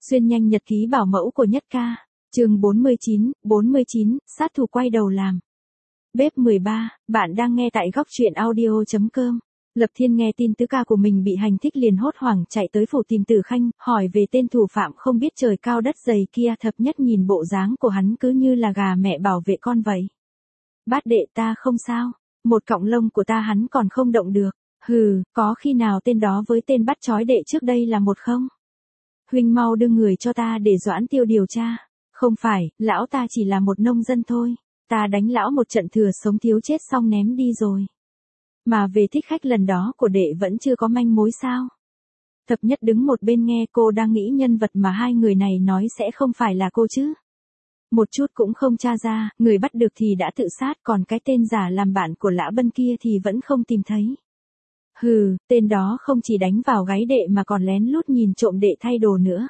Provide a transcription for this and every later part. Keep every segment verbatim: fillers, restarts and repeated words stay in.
Xuyên nhanh nhật ký bảo mẫu của Nhất Ca. Chương bốn mươi chín, bốn mươi chín, sát thủ quay đầu làm. Bếp mười ba, bạn đang nghe tại góc truyện audio chấm com. Lập Thiên nghe tin tứ ca của mình bị hành thích liền hốt hoảng chạy tới phủ tìm Tử Khanh, hỏi về tên thủ phạm không biết trời cao đất dày kia. Thập Nhất nhìn bộ dáng của hắn cứ như là gà mẹ bảo vệ con vậy. Bát đệ ta không sao, một cọng lông của ta hắn còn không động được. Hừ, có khi nào tên đó với tên bắt chói đệ trước đây là một không? Huynh mau đưa người cho ta để Doãn Tiêu điều tra. Không phải, lão ta chỉ là một nông dân thôi. Ta đánh lão một trận thừa sống thiếu chết xong ném đi rồi. Mà về thích khách lần đó của đệ vẫn chưa có manh mối sao? Thập Nhất đứng một bên nghe, cô đang nghĩ nhân vật mà hai người này nói sẽ không phải là cô chứ. Một chút cũng không tra ra, người bắt được thì đã tự sát, còn cái tên giả làm bạn của Lã Bân kia thì vẫn không tìm thấy. Hừ, tên đó không chỉ đánh vào gáy đệ mà còn lén lút nhìn trộm đệ thay đồ nữa.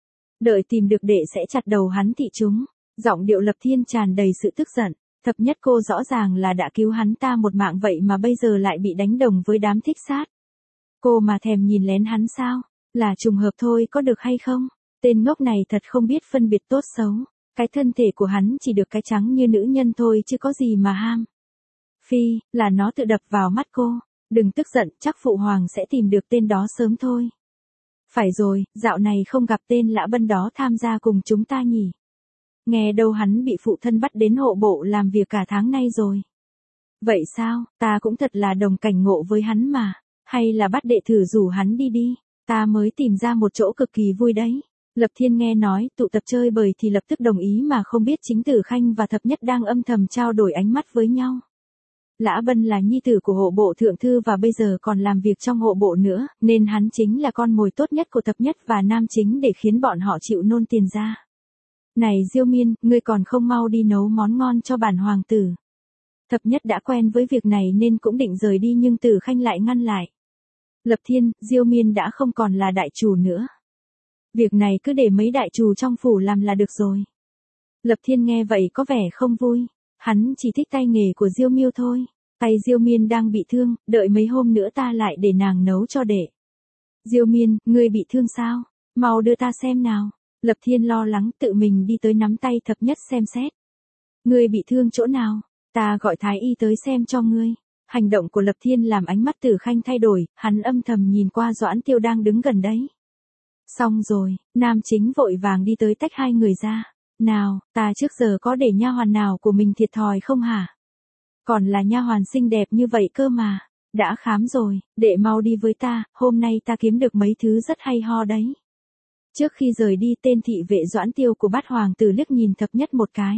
Đợi tìm được đệ sẽ chặt đầu hắn thị chúng. Giọng điệu Lập Thiên tràn đầy sự tức giận. Thập Nhất cô rõ ràng là đã cứu hắn ta một mạng vậy mà bây giờ lại bị đánh đồng với đám thích sát. Cô mà thèm nhìn lén hắn sao? Là trùng hợp thôi có được hay không? Tên ngốc này thật không biết phân biệt tốt xấu. Cái thân thể của hắn chỉ được cái trắng như nữ nhân thôi chứ có gì mà ham. Phi, là nó tự đập vào mắt cô. Đừng tức giận, chắc phụ hoàng sẽ tìm được tên đó sớm thôi. Phải rồi, dạo này không gặp tên Lã Bân đó tham gia cùng chúng ta nhỉ. Nghe đâu hắn bị phụ thân bắt đến hộ bộ làm việc cả tháng nay rồi. Vậy sao, ta cũng thật là đồng cảnh ngộ với hắn mà. Hay là bắt đệ thử rủ hắn đi đi, ta mới tìm ra một chỗ cực kỳ vui đấy. Lập Thiên nghe nói tụ tập chơi bời thì lập tức đồng ý mà không biết chính Tử Khanh và Thập Nhất đang âm thầm trao đổi ánh mắt với nhau. Lã Bân là nhi tử của hộ bộ thượng thư và bây giờ còn làm việc trong hộ bộ nữa, nên hắn chính là con mồi tốt nhất của Thập Nhất và Nam Chính để khiến bọn họ chịu nôn tiền ra. Này Diêu Miên, ngươi còn không mau đi nấu món ngon cho bản hoàng tử. Thập Nhất đã quen với việc này nên cũng định rời đi nhưng Tử Khanh lại ngăn lại. Lập Thiên, Diêu Miên đã không còn là đại chủ nữa. Việc này cứ để mấy đại chủ trong phủ làm là được rồi. Lập Thiên nghe vậy có vẻ không vui. Hắn chỉ thích tay nghề của Diêu Miêu thôi. Tay Diêu Miên đang bị thương, đợi mấy hôm nữa ta lại để nàng nấu cho đệ. Diêu Miên, ngươi bị thương sao? Mau đưa ta xem nào. Lập Thiên lo lắng tự mình đi tới nắm tay Thập Nhất xem xét. Ngươi bị thương chỗ nào? Ta gọi thái y tới xem cho ngươi. Hành động của Lập Thiên làm ánh mắt Tử Khanh thay đổi, hắn âm thầm nhìn qua Doãn Tiêu đang đứng gần đấy. Xong rồi, Nam Chính vội vàng đi tới tách hai người ra. Nào, ta trước giờ có để nha hoàn nào của mình thiệt thòi không hả? Còn là nha hoàn xinh đẹp như vậy cơ mà. Đã khám rồi, đệ mau đi với ta, hôm nay ta kiếm được mấy thứ rất hay ho đấy. Trước khi rời đi tên thị vệ Doãn Tiêu của Bát hoàng tử liếc nhìn Thập Nhất một cái.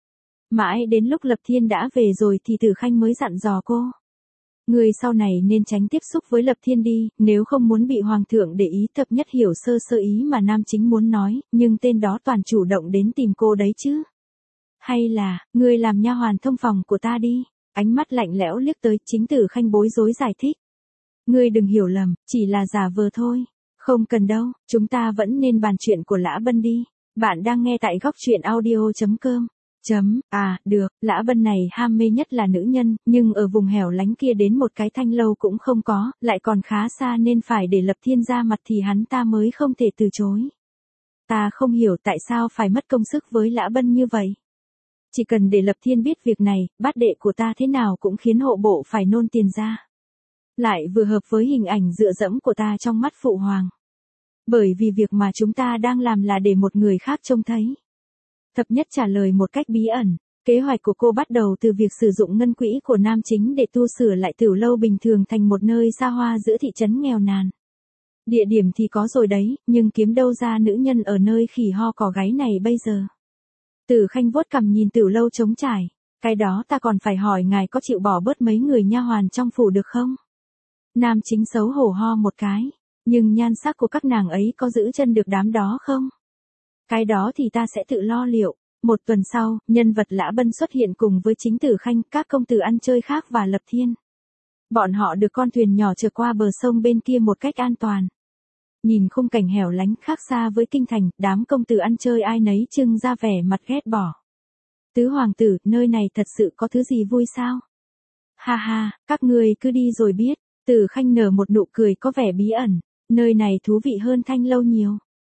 Mãi đến lúc Lập Thiên đã về rồi thì Tử Khanh mới dặn dò cô. Người sau này nên tránh tiếp xúc với Lập Thiên đi, nếu không muốn bị hoàng thượng để ý. Thập Nhất hiểu sơ sơ ý mà Nam Chính muốn nói, nhưng tên đó toàn chủ động đến tìm cô đấy chứ. Hay là, ngươi làm nha hoàn thông phòng của ta đi. Ánh mắt lạnh lẽo liếc tới, chính Tử Khanh bối rối giải thích. Ngươi đừng hiểu lầm, chỉ là giả vờ thôi. Không cần đâu, chúng ta vẫn nên bàn chuyện của Lã Bân đi. Bạn đang nghe tại góc truyện audio chấm com. Chấm, à, được, Lã Bân này ham mê nhất là nữ nhân, nhưng ở vùng hẻo lánh kia đến một cái thanh lâu cũng không có, lại còn khá xa nên phải để Lập Thiên ra mặt thì hắn ta mới không thể từ chối. Ta không hiểu tại sao phải mất công sức với Lã Bân như vậy. Chỉ cần để Lập Thiên biết việc này, bát đệ của ta thế nào cũng khiến hộ bộ phải nôn tiền ra. Lại vừa hợp với hình ảnh dựa dẫm của ta trong mắt phụ hoàng. Bởi vì việc mà chúng ta đang làm là để một người khác trông thấy. Thập Nhất trả lời một cách bí ẩn. Kế hoạch của cô bắt đầu từ việc sử dụng ngân quỹ của Nam Chính để tu sửa lại Tửu lâu bình thường thành một nơi xa hoa giữa thị trấn nghèo nàn. Địa điểm thì có rồi đấy, nhưng kiếm đâu ra nữ nhân ở nơi khỉ ho cò gáy này bây giờ. Tử Khanh vuốt cằm nhìn Tửu lâu trống trải. Cái đó ta còn phải hỏi ngài có chịu bỏ bớt mấy người nha hoàn trong phủ được không? Nam Chính xấu hổ ho một cái. Nhưng nhan sắc của các nàng ấy có giữ chân được đám đó không? Cái đó thì ta sẽ tự lo liệu. Một tuần sau, nhân vật Lã Bân xuất hiện cùng với chính Tử Khanh, các công tử ăn chơi khác và Lập Thiên. Bọn họ được con thuyền nhỏ chở qua bờ sông bên kia một cách an toàn. Nhìn khung cảnh hẻo lánh khác xa với kinh thành, đám công tử ăn chơi ai nấy trưng ra vẻ mặt ghét bỏ. Tứ hoàng tử, nơi này thật sự có thứ gì vui sao? Ha ha, các người cứ đi rồi biết. Tử Khanh nở một nụ cười có vẻ bí ẩn. Nơi này thú vị hơn thanh lâu nhiều.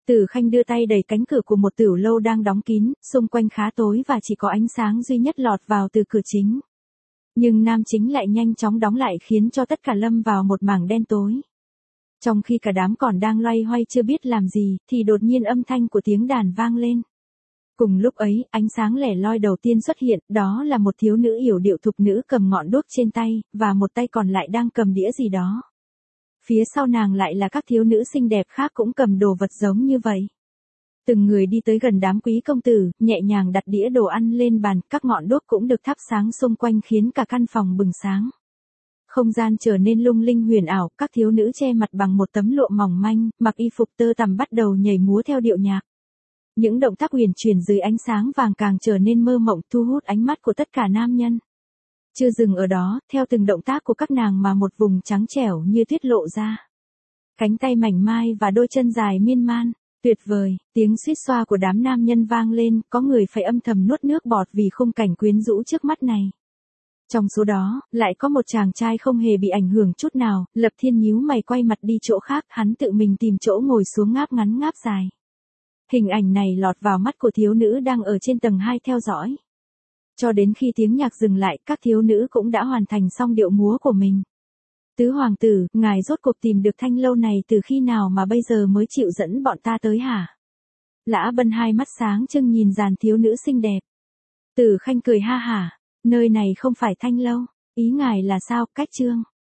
Tử Khanh đưa tay đẩy cánh cửa của một tiểu lâu đang đóng kín, xung quanh khá tối và chỉ có ánh sáng duy nhất lọt vào từ cửa chính. Nhưng nam chính lại nhanh chóng đóng lại khiến cho tất cả lâm vào một mảng đen tối. Trong khi cả đám còn đang loay hoay chưa biết làm gì, thì đột nhiên âm thanh của tiếng đàn vang lên. Cùng lúc ấy, ánh sáng lẻ loi đầu tiên xuất hiện, đó là một thiếu nữ yểu điệu thục nữ cầm ngọn đuốc trên tay, và một tay còn lại đang cầm đĩa gì đó. Phía sau nàng lại là các thiếu nữ xinh đẹp khác cũng cầm đồ vật giống như vậy. Từng người đi tới gần đám quý công tử, nhẹ nhàng đặt đĩa đồ ăn lên bàn, các ngọn đuốc cũng được thắp sáng xung quanh khiến cả căn phòng bừng sáng. Không gian trở nên lung linh huyền ảo, các thiếu nữ che mặt bằng một tấm lụa mỏng manh, mặc y phục tơ tằm bắt đầu nhảy múa theo điệu nhạc. Những động tác huyền chuyển dưới ánh sáng vàng càng trở nên mơ mộng thu hút ánh mắt của tất cả nam nhân. Chưa dừng ở đó, theo từng động tác của các nàng mà một vùng trắng trẻo như tuyết lộ ra. Cánh tay mảnh mai và đôi chân dài miên man, tuyệt vời, tiếng suýt xoa của đám nam nhân vang lên, có người phải âm thầm nuốt nước bọt vì khung cảnh quyến rũ trước mắt này. Trong số đó, lại có một chàng trai không hề bị ảnh hưởng chút nào, Lập Thiên nhíu mày quay mặt đi chỗ khác, hắn tự mình tìm chỗ ngồi xuống ngáp ngắn ngáp dài. Hình ảnh này lọt vào mắt của thiếu nữ đang ở trên tầng hai theo dõi. Cho đến khi tiếng nhạc dừng lại, các thiếu nữ cũng đã hoàn thành xong điệu múa của mình. Tứ hoàng tử, ngài rốt cuộc tìm được thanh lâu này từ khi nào mà bây giờ mới chịu dẫn bọn ta tới hả? Lã Bân hai mắt sáng trưng nhìn dàn thiếu nữ xinh đẹp. Tử Khanh cười ha hả, nơi này không phải thanh lâu, ý ngài là sao, Cách Trương?